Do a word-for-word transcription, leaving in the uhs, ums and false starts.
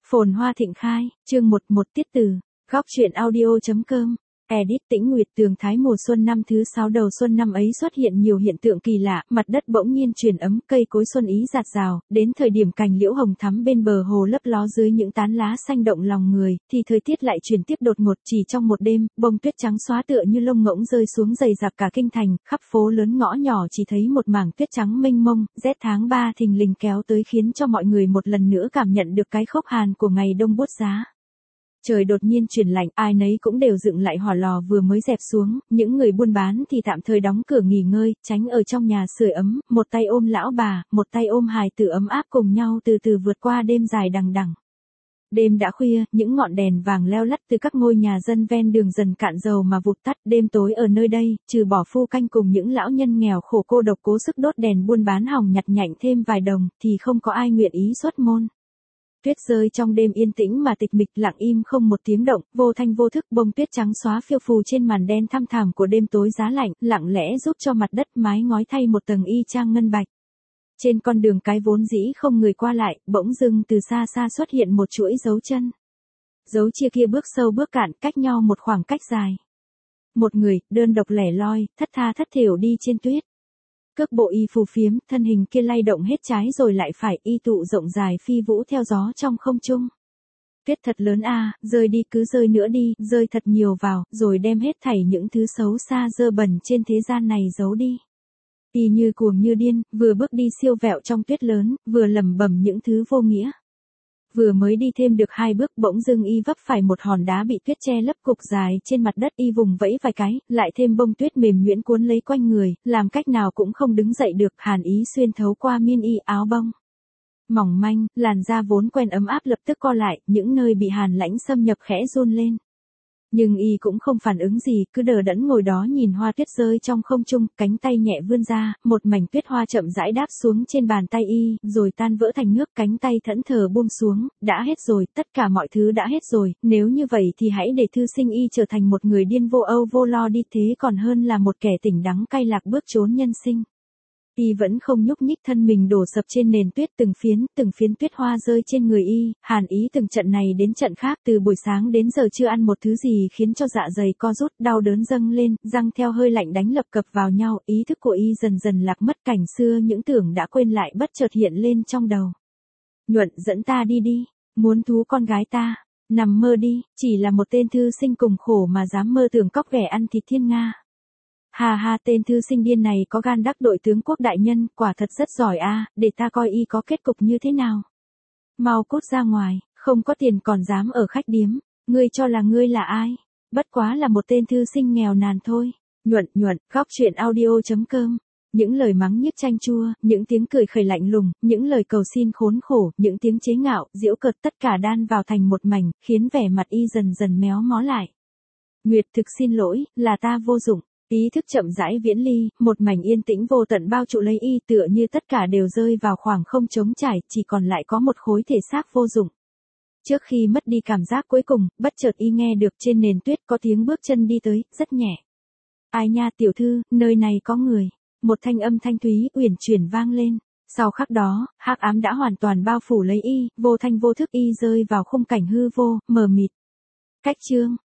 Phồn hoa thịnh khai, chương một một tiết từ, góc truyện audio.com. Edit Tĩnh Nguyệt. Tường Thái. Mùa xuân năm thứ sáu đầu xuân năm ấy xuất hiện nhiều hiện tượng kỳ lạ, mặt đất bỗng nhiên chuyển ấm, cây cối xuân ý rạt rào, đến thời điểm cành liễu hồng thắm bên bờ hồ lấp ló dưới những tán lá xanh động lòng người, thì thời tiết lại chuyển tiếp đột ngột. Chỉ trong một đêm, bông tuyết trắng xóa tựa như lông ngỗng rơi xuống dày dđặc cả kinh thành, khắp phố lớn ngõ nhỏ chỉ thấy một mảng tuyết trắng mênh mông. Rét tháng ba thình lình kéo tới khiến cho mọi người một lần nữa cảm nhận được cái khốc hàn của ngày đông buốt giá. Trời đột nhiên chuyển lạnh, ai nấy cũng đều dựng lại hỏa lò vừa mới dẹp xuống, những người buôn bán thì tạm thời đóng cửa nghỉ ngơi, tránh ở trong nhà sưởi ấm, một tay ôm lão bà, một tay ôm hài tử ấm áp cùng nhau từ từ vượt qua đêm dài đằng đẵng. Đêm đã khuya, những ngọn đèn vàng leo lắt từ các ngôi nhà dân ven đường dần cạn dầu mà vụt tắt. Đêm tối ở nơi đây, trừ bỏ phu canh cùng những lão nhân nghèo khổ cô độc cố sức đốt đèn buôn bán hỏng nhặt nhạnh thêm vài đồng, thì không có ai nguyện ý xuất môn. Tuyết rơi trong đêm yên tĩnh mà tịch mịch, lặng im không một tiếng động, vô thanh vô thức. Bông tuyết trắng xóa phiêu phù trên màn đen thăm thẳm của đêm tối giá lạnh, lặng lẽ giúp cho mặt đất mái ngói thay một tầng y chang ngân bạch. Trên con đường cái vốn dĩ không người qua lại, bỗng dưng từ xa xa xuất hiện một chuỗi dấu chân. Dấu chia kia bước sâu bước cạn, cách nhau một khoảng cách dài. Một người, đơn độc lẻ loi, thất tha thất thểu đi trên tuyết. Cước bộ y phù phiếm, thân hình kia lay động hết trái rồi lại phải, y tụ rộng dài phi vũ theo gió trong không trung. Tuyết thật lớn a, à, rơi đi cứ rơi nữa đi, rơi thật nhiều vào, rồi đem hết thảy những thứ xấu xa dơ bẩn trên thế gian này giấu đi. Y như cuồng như điên, vừa bước đi siêu vẹo trong tuyết lớn, vừa lẩm bẩm những thứ vô nghĩa. Vừa mới đi thêm được hai bước, bỗng dưng y vấp phải một hòn đá bị tuyết che lấp cục dài trên mặt đất. Y vùng vẫy vài cái, lại thêm bông tuyết mềm nhuyễn cuốn lấy quanh người, làm cách nào cũng không đứng dậy được. Hàn ý xuyên thấu qua miên y áo bông mỏng manh, làn da vốn quen ấm áp lập tức co lại, những nơi bị hàn lãnh xâm nhập khẽ run lên. Nhưng y cũng không phản ứng gì, cứ đờ đẫn ngồi đó nhìn hoa tuyết rơi trong không trung, cánh tay nhẹ vươn ra, một mảnh tuyết hoa chậm rãi đáp xuống trên bàn tay y, rồi tan vỡ thành nước. Cánh tay thẫn thờ buông xuống, đã hết rồi, tất cả mọi thứ đã hết rồi, nếu như vậy thì hãy để thư sinh y trở thành một người điên vô âu vô lo đi, thế còn hơn là một kẻ tỉnh đắng cay lạc bước trốn nhân sinh. Y vẫn không nhúc nhích, thân mình đổ sập trên nền tuyết, từng phiến, từng phiến tuyết hoa rơi trên người y, hàn ý từng trận này đến trận khác, từ buổi sáng đến giờ chưa ăn một thứ gì khiến cho dạ dày co rút, đau đớn dâng lên, răng theo hơi lạnh đánh lập cập vào nhau, ý thức của y dần dần lạc mất, cảnh xưa những tưởng đã quên lại bất chợt hiện lên trong đầu. Nhuận, dẫn ta đi đi, muốn thú con gái ta, nằm mơ đi, chỉ là một tên thư sinh cùng khổ mà dám mơ tưởng cóc ghẻ ăn thịt thiên nga. Hà hà, tên thư sinh điên này có gan đắc tội tướng quốc đại nhân, quả thật rất giỏi a, à, để ta coi y có kết cục như thế nào. Mau cút ra ngoài, không có tiền còn dám ở khách điếm, ngươi cho là ngươi là ai? Bất quá là một tên thư sinh nghèo nàn thôi. Nhuận, nhuận, góc truyện audio.com. Những lời mắng nhiếc chanh chua, những tiếng cười khẩy lạnh lùng, những lời cầu xin khốn khổ, những tiếng chế ngạo, giễu cợt, tất cả đan vào thành một mảnh, khiến vẻ mặt y dần dần méo mó lại. Nguyệt, thực xin lỗi, là ta vô dụng. Ý thức chậm rãi viễn ly, một mảnh yên tĩnh vô tận bao trụ lấy y, tựa như tất cả đều rơi vào khoảng không trống trải, chỉ còn lại có một khối thể xác vô dụng. Trước khi mất đi cảm giác cuối cùng, bất chợt y nghe được trên nền tuyết có tiếng bước chân đi tới, rất nhẹ. Ai nha tiểu thư, nơi này có người. Một thanh âm thanh thúy, uyển chuyển vang lên. Sau khắc đó, hắc ám đã hoàn toàn bao phủ lấy y, vô thanh vô thức y rơi vào khung cảnh hư vô, mờ mịt. Cách chương.